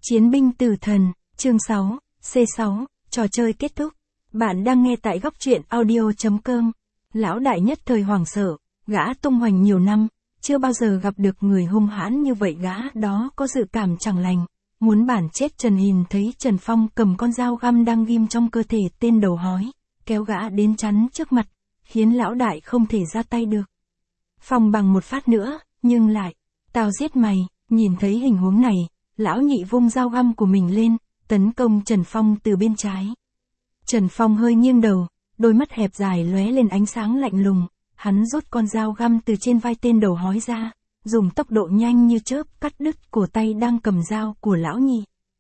Chiến binh tử thần, chương 6, C6, trò chơi kết thúc. Bạn đang nghe tại góc truyện audio.com. Lão đại nhất thời hoảng sợ, gã tung hoành nhiều năm, chưa bao giờ gặp được người hung hãn như vậy, gã đó có dự cảm chẳng lành, muốn bản chết Trần Hình thấy Trần Phong cầm con dao găm đang ghim trong cơ thể tên đầu hói, kéo gã đến chắn trước mặt, khiến lão đại không thể ra tay được. Phong bằng một phát nữa, nhưng lại, tao giết mày, nhìn thấy hình huống này, lão nhị vung dao găm của mình lên, tấn công Trần Phong từ bên trái. Trần Phong hơi nghiêng đầu, đôi mắt hẹp dài lóe lên ánh sáng lạnh lùng, hắn rút con dao găm từ trên vai tên đầu hói ra, dùng tốc độ nhanh như chớp cắt đứt cổ tay đang cầm dao của lão nhị.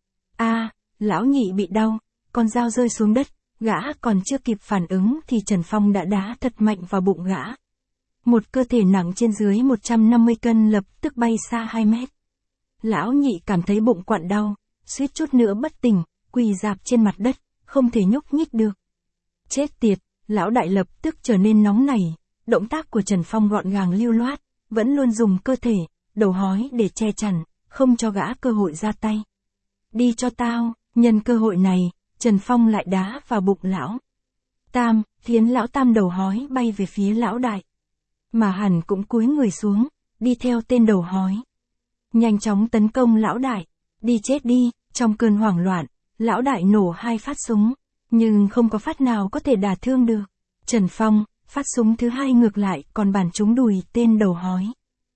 Lão nhị bị đau, con dao rơi xuống đất, gã còn chưa kịp phản ứng thì Trần Phong đã đá thật mạnh vào bụng gã. Một cơ thể nặng trên dưới 150 cân lập tức bay xa 2 mét. Lão nhị cảm thấy bụng quặn đau, suýt chút nữa bất tỉnh, quỳ rạp trên mặt đất, không thể nhúc nhích được. Chết tiệt, lão đại lập tức trở nên nóng nảy, động tác của Trần Phong gọn gàng lưu loát, vẫn luôn dùng cơ thể, đầu hói để che chắn, không cho gã cơ hội ra tay. Đi cho tao, nhân cơ hội này, Trần Phong lại đá vào bụng lão Tam, khiến lão Tam đầu hói bay về phía lão đại. Mà hẳn cũng cúi người xuống, đi theo tên đầu hói. Nhanh chóng tấn công lão đại, đi chết đi, trong cơn hoảng loạn, lão đại nổ 2 phát súng, nhưng không có phát nào có thể đả thương được. Trần Phong, phát súng thứ 2 ngược lại còn bắn trúng đùi tên đầu hói.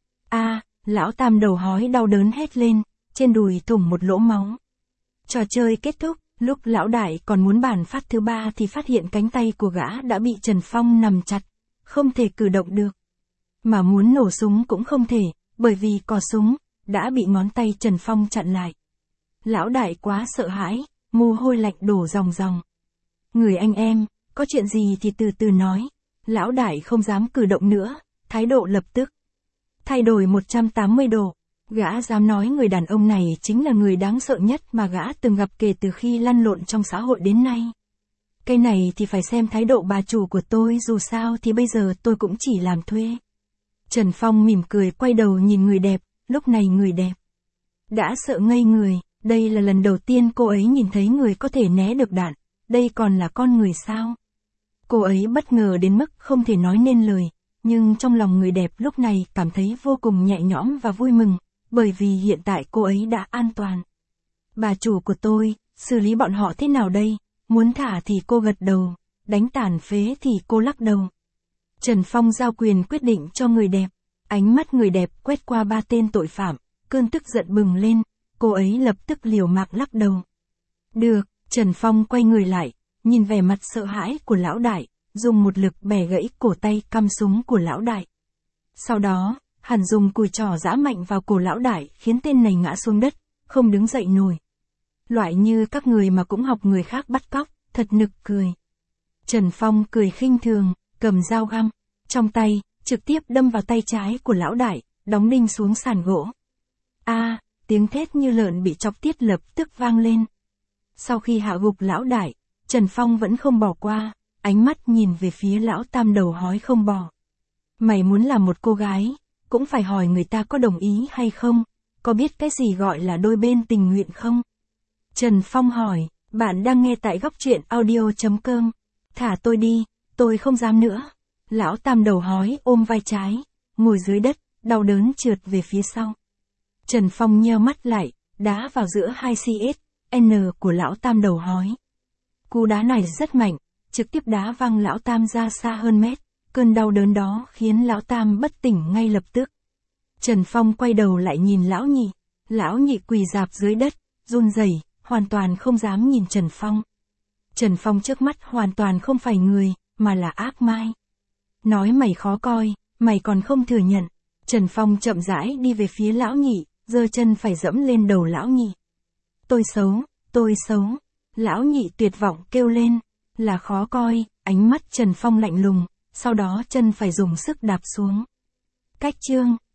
Lão Tam đầu hói đau đớn hét lên, trên đùi thủng một lỗ máu. Trò chơi kết thúc, lúc lão đại còn muốn bắn phát thứ 3 thì phát hiện cánh tay của gã đã bị Trần Phong nắm chặt, không thể cử động được. Mà muốn nổ súng cũng không thể, bởi vì cò súng đã bị ngón tay Trần Phong chặn lại. Lão đại quá sợ hãi, mồ hôi lạnh đổ ròng ròng. Người anh em, có chuyện gì thì từ từ nói. Lão đại không dám cử động nữa, thái độ lập tức thay đổi 180 độ. Gã dám nói người đàn ông này chính là người đáng sợ nhất mà gã từng gặp kể từ khi lăn lộn trong xã hội đến nay. Cái này thì phải xem thái độ bà chủ của tôi, dù sao thì bây giờ tôi cũng chỉ làm thuê. Trần Phong mỉm cười quay đầu nhìn người đẹp, lúc này người đẹp đã sợ ngây người, đây là lần đầu tiên cô ấy nhìn thấy người có thể né được đạn, đây còn là con người sao? Cô ấy bất ngờ đến mức không thể nói nên lời, nhưng trong lòng người đẹp lúc này cảm thấy vô cùng nhẹ nhõm và vui mừng, bởi vì hiện tại cô ấy đã an toàn. Bà chủ của tôi, xử lý bọn họ thế nào đây? Muốn thả thì cô gật đầu, đánh tàn phế thì cô lắc đầu. Trần Phong giao quyền quyết định cho người đẹp, ánh mắt người đẹp quét qua 3 tên tội phạm, cơn tức giận bừng lên, cô ấy lập tức liều mạng lắc đầu. Được, Trần Phong quay người lại, nhìn vẻ mặt sợ hãi của lão đại, dùng một lực bẻ gãy cổ tay cắm súng của lão đại. Sau đó, hắn dùng cùi trỏ giã mạnh vào cổ lão đại khiến tên này ngã xuống đất, không đứng dậy nổi. Loại như các người mà cũng học người khác bắt cóc, thật nực cười. Trần Phong cười khinh thường, cầm dao găm trong tay, trực tiếp đâm vào tay trái của lão đại, đóng đinh xuống sàn gỗ. Tiếng thét như lợn bị chọc tiết lập tức vang lên. Sau khi hạ gục lão đại, Trần Phong vẫn không bỏ qua, ánh mắt nhìn về phía lão Tam đầu hói không bỏ. Mày muốn làm một cô gái, cũng phải hỏi người ta có đồng ý hay không, có biết cái gì gọi là đôi bên tình nguyện không? Trần Phong hỏi, bạn đang nghe tại góc truyện audio.com. Thả tôi đi, tôi không dám nữa. Lão Tam đầu hói ôm vai trái, ngồi dưới đất, đau đớn trượt về phía sau. Trần Phong nheo mắt lại, đá vào giữa 2 CSN của lão Tam đầu hói. Cú đá này rất mạnh, trực tiếp đá văng lão Tam ra xa hơn mét, cơn đau đớn đó khiến lão Tam bất tỉnh ngay lập tức. Trần Phong quay đầu lại nhìn lão nhị quỳ rạp dưới đất, run rẩy, hoàn toàn không dám nhìn Trần Phong. Trần Phong trước mắt hoàn toàn không phải người, mà là ác mai. Nói mày khó coi, mày còn không thừa nhận. Trần Phong chậm rãi đi về phía lão nhị, giơ chân phải dẫm lên đầu lão nhị. Tôi xấu. Lão nhị tuyệt vọng kêu lên, là khó coi, ánh mắt Trần Phong lạnh lùng, sau đó chân phải dùng sức đạp xuống. Cách chương